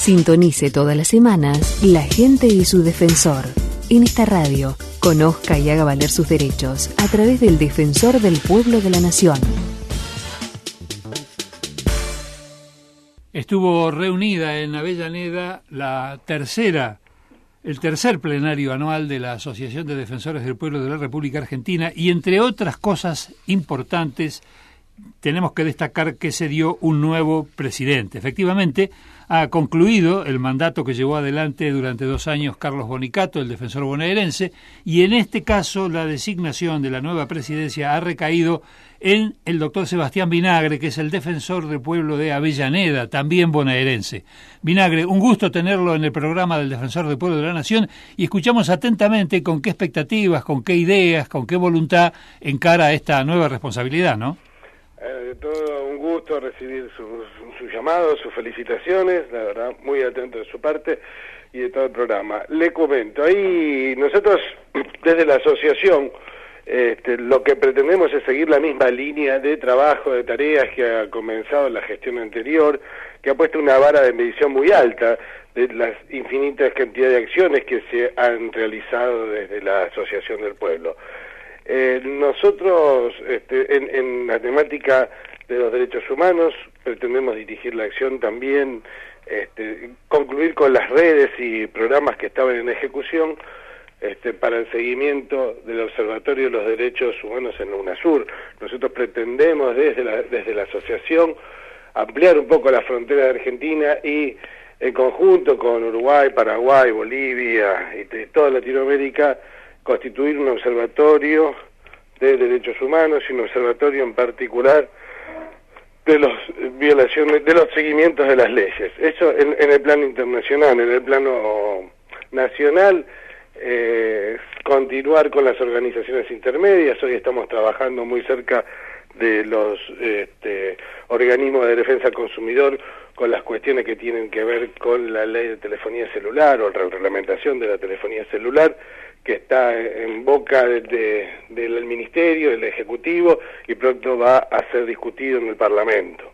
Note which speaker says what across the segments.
Speaker 1: Sintonice todas las semanas La Gente y su Defensor. En esta radio, conozca y haga valer sus derechos a través del Defensor del Pueblo de la Nación.
Speaker 2: Estuvo reunida en Avellaneda el tercer plenario anual de la Asociación de Defensores del Pueblo de la República Argentina y, entre otras cosas importantes, tenemos que destacar que se dio un nuevo presidente. Efectivamente, ha concluido el mandato que llevó adelante durante 2 años Carlos Bonicato, el defensor bonaerense, y en este caso la designación de la nueva presidencia ha recaído en el doctor Sebastián Vinagre, que es el defensor del pueblo de Avellaneda, también bonaerense. Vinagre, un gusto tenerlo en el programa del Defensor del Pueblo de la Nación y escuchamos atentamente con qué expectativas, con qué ideas, con qué voluntad encara esta nueva responsabilidad, ¿no?
Speaker 3: De todo un gusto recibir su llamado, sus felicitaciones, la verdad, muy atento de su parte y de todo el programa. Le comento, ahí nosotros desde la asociación lo que pretendemos es seguir la misma línea de trabajo, de tareas que ha comenzado la gestión anterior, que ha puesto una vara de medición muy alta de las infinitas cantidades de acciones que se han realizado desde la Asociación del Pueblo. Nosotros, en la temática de los derechos humanos, pretendemos dirigir la acción también, concluir con las redes y programas que estaban en ejecución para el seguimiento del Observatorio de los Derechos Humanos en la UNASUR. Nosotros pretendemos desde la asociación ampliar un poco la frontera de Argentina y en conjunto con Uruguay, Paraguay, Bolivia y toda Latinoamérica constituir un observatorio de derechos humanos y un observatorio en particular de las violaciones, de los seguimientos de las leyes. Eso en el plano internacional. En el plano nacional, continuar con las organizaciones intermedias. Hoy estamos trabajando muy cerca de los organismos de defensa del consumidor con las cuestiones que tienen que ver con la ley de telefonía celular o la reglamentación de la telefonía celular, que está en boca del Ministerio, del Ejecutivo, y pronto va a ser discutido en el Parlamento.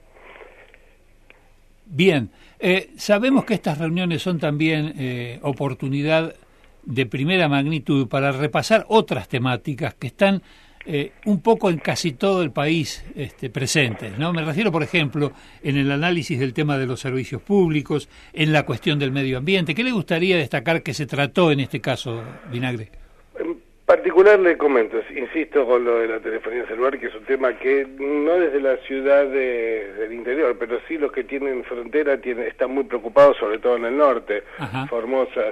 Speaker 2: Bien, sabemos que estas reuniones son también oportunidad de primera magnitud para repasar otras temáticas que están un poco en casi todo el país presentes, ¿no? Me refiero, por ejemplo, en el análisis del tema de los servicios públicos, en la cuestión del medio ambiente. ¿Qué le gustaría destacar que se trató en este caso, Vinagre?
Speaker 3: En particular le comento, insisto con lo de la telefonía celular, que es un tema que no desde la ciudad del interior, pero sí los que tienen frontera están muy preocupados, sobre todo en el norte. Ajá. Formosas,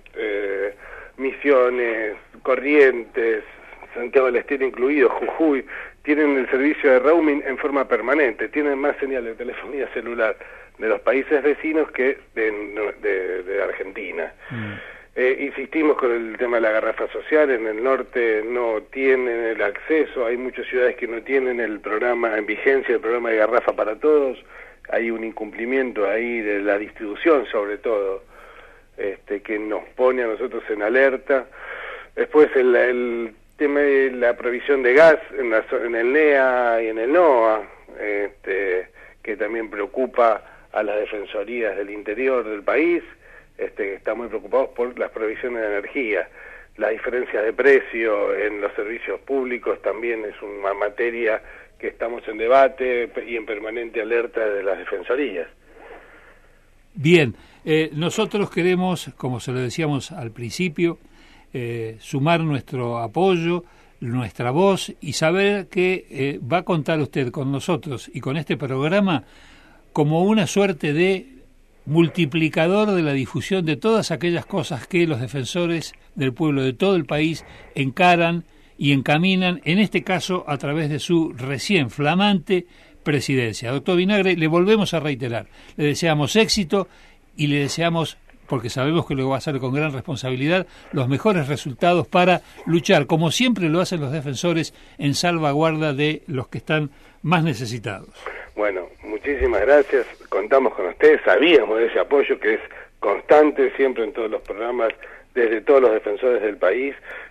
Speaker 3: Misiones, Corrientes, Santiago del Estero incluido, Jujuy, tienen el servicio de roaming en forma permanente, tienen más señal de telefonía celular de los países vecinos que de Argentina. Insistimos con el tema de la garrafa social. En el norte no tienen el acceso, hay muchas ciudades que no tienen el programa en vigencia, el programa de garrafa para todos. Hay un incumplimiento ahí de la distribución, sobre todo, que nos pone a nosotros en alerta. Después el tema de la provisión de gas en el NEA y en el NOA, que también preocupa a las defensorías del interior del país, están muy preocupados por las provisiones de energía. Las diferencias de precio en los servicios públicos también es una materia que estamos en debate y en permanente alerta de las defensorías.
Speaker 2: Bien, nosotros queremos, como se lo decíamos al principio, sumar nuestro apoyo, nuestra voz y saber que va a contar usted con nosotros y con este programa como una suerte de multiplicador de la difusión de todas aquellas cosas que los defensores del pueblo de todo el país encaran y encaminan, en este caso a través de su recién flamante presidencia. Doctor Vinagre, le volvemos a reiterar, le deseamos éxito y le deseamos, porque sabemos que lo va a hacer con gran responsabilidad, los mejores resultados para luchar, como siempre lo hacen los defensores, en salvaguarda de los que están más necesitados.
Speaker 3: Bueno, muchísimas gracias, contamos con ustedes, sabíamos de ese apoyo que es constante siempre en todos los programas, desde todos los defensores del país,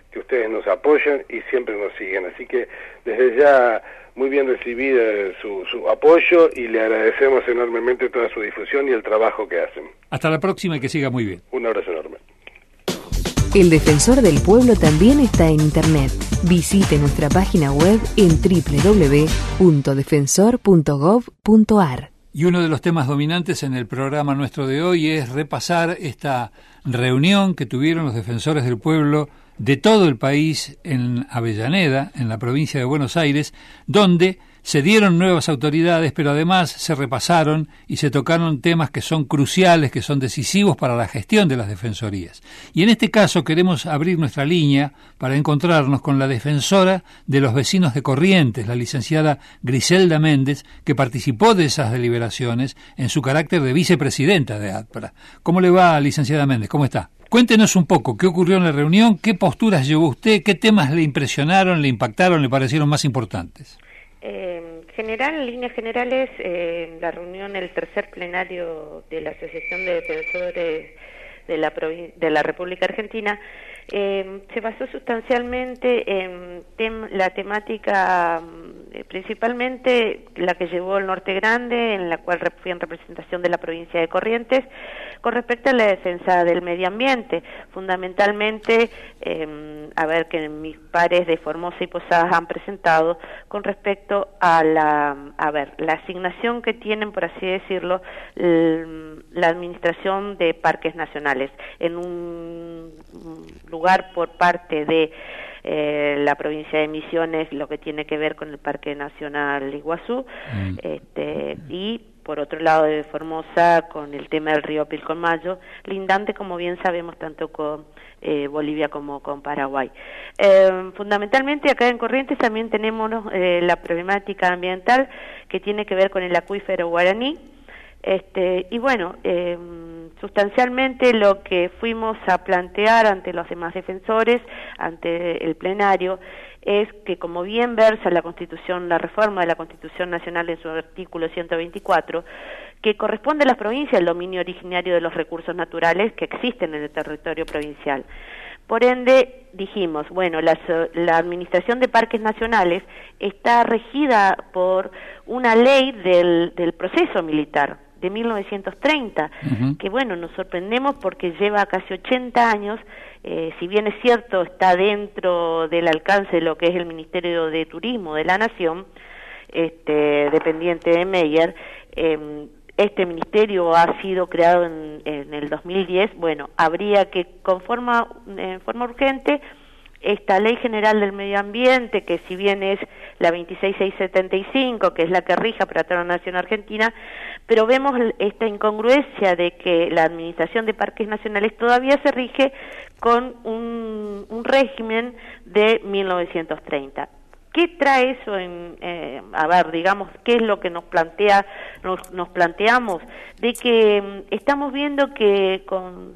Speaker 3: que ustedes nos apoyan y siempre nos siguen. Así que desde ya muy bien recibida su apoyo y le agradecemos enormemente toda su difusión y el trabajo que hacen.
Speaker 2: Hasta la próxima y que siga muy bien.
Speaker 3: Un abrazo enorme.
Speaker 1: El Defensor del Pueblo también está en Internet. Visite nuestra página web en www.defensor.gov.ar.
Speaker 2: Y uno de los temas dominantes en el programa nuestro de hoy es repasar esta reunión que tuvieron los defensores del pueblo de todo el país en Avellaneda, en la provincia de Buenos Aires, donde se dieron nuevas autoridades, pero además se repasaron y se tocaron temas que son cruciales, que son decisivos para la gestión de las defensorías. Y en este caso queremos abrir nuestra línea para encontrarnos con la defensora de los vecinos de Corrientes, la licenciada Griselda Méndez, que participó de esas deliberaciones en su carácter de vicepresidenta de ADPRA. ¿Cómo le va, licenciada Méndez? ¿Cómo está? Cuéntenos un poco, ¿qué ocurrió en la reunión? ¿Qué posturas llevó usted? ¿Qué temas le impresionaron, le impactaron, le parecieron más importantes?
Speaker 4: En líneas generales, la reunión, el tercer plenario de la Asociación de Defensores de la República Argentina, se basó sustancialmente en la temática, principalmente la que llevó el Norte Grande, en la cual fui en representación de la provincia de Corrientes, con respecto a la defensa del medio ambiente, fundamentalmente, que mis pares de Formosa y Posadas han presentado con respecto a la asignación que tienen, por así decirlo, la administración de parques nacionales, en un lugar por parte de la provincia de Misiones, lo que tiene que ver con el Parque Nacional Iguazú, y por otro lado de Formosa con el tema del río Pilcomayo, lindante, como bien sabemos, tanto con Bolivia como con Paraguay. Fundamentalmente acá en Corrientes también tenemos la problemática ambiental que tiene que ver con el acuífero guaraní, sustancialmente lo que fuimos a plantear ante los demás defensores, ante el plenario, es que, como bien versa la reforma de la Constitución Nacional en su artículo 124, que corresponde a las provincias el dominio originario de los recursos naturales que existen en el territorio provincial. Por ende, dijimos, la administración de parques nacionales está regida por una ley del proceso militar de 1930, que nos sorprendemos porque lleva casi 80 años, si bien es cierto está dentro del alcance de lo que es el Ministerio de Turismo de la Nación, dependiente de Meyer. Este ministerio ha sido creado en el 2010, habría que en forma urgente esta Ley General del Medio Ambiente, que si bien es la 26675, que es la que rija para toda la nación argentina, pero vemos esta incongruencia de que la Administración de Parques Nacionales todavía se rige con un régimen de 1930. ¿Qué trae eso qué es lo que nos planteamos? De que estamos viendo que con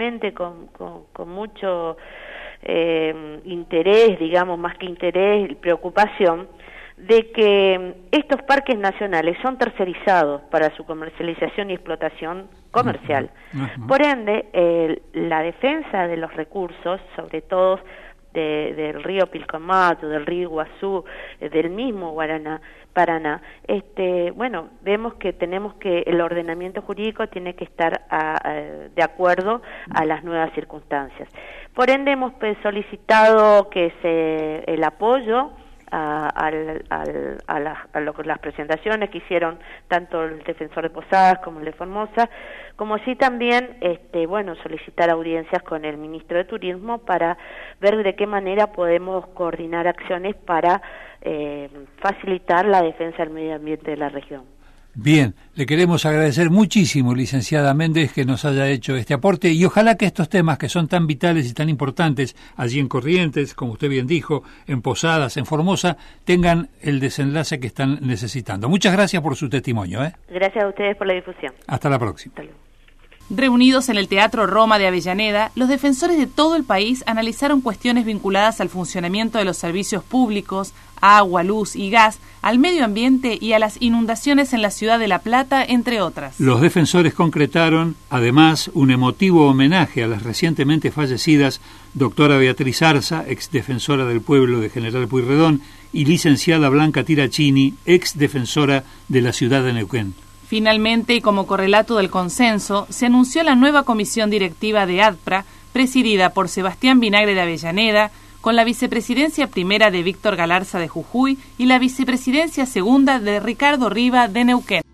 Speaker 4: mucho interés, más que interés, preocupación, de que estos parques nacionales son tercerizados para su comercialización y explotación comercial. Por ende, la defensa de los recursos, sobre todo del río Pilcomayo, del río Iguazú, del mismo Paraná, vemos que el ordenamiento jurídico tiene que estar de acuerdo a las nuevas circunstancias. Por ende, hemos solicitado que el apoyo a las presentaciones que hicieron tanto el defensor de Posadas como el de Formosa, como así también solicitar audiencias con el ministro de Turismo para ver de qué manera podemos coordinar acciones para facilitar la defensa del medio ambiente de la región.
Speaker 2: Bien, le queremos agradecer muchísimo, licenciada Méndez, que nos haya hecho este aporte, y ojalá que estos temas que son tan vitales y tan importantes allí en Corrientes, como usted bien dijo, en Posadas, en Formosa, tengan el desenlace que están necesitando. Muchas gracias por su testimonio.
Speaker 4: Gracias a ustedes por la difusión.
Speaker 2: Hasta la próxima.
Speaker 4: Hasta luego.
Speaker 5: Reunidos en el Teatro Roma de Avellaneda, los defensores de todo el país analizaron cuestiones vinculadas al funcionamiento de los servicios públicos, agua, luz y gas, al medio ambiente y a las inundaciones en la ciudad de La Plata, entre otras.
Speaker 2: Los defensores concretaron, además, un emotivo homenaje a las recientemente fallecidas doctora Beatriz Arza, exdefensora del pueblo de General Pueyrredón, y licenciada Blanca Tirachini, exdefensora de la ciudad de Neuquén.
Speaker 5: Finalmente, y como correlato del consenso, se anunció la nueva comisión directiva de ADPRA, presidida por Sebastián Vinagre de Avellaneda, con la vicepresidencia primera de Víctor Galarza de Jujuy y la vicepresidencia segunda de Ricardo Riva de Neuquén.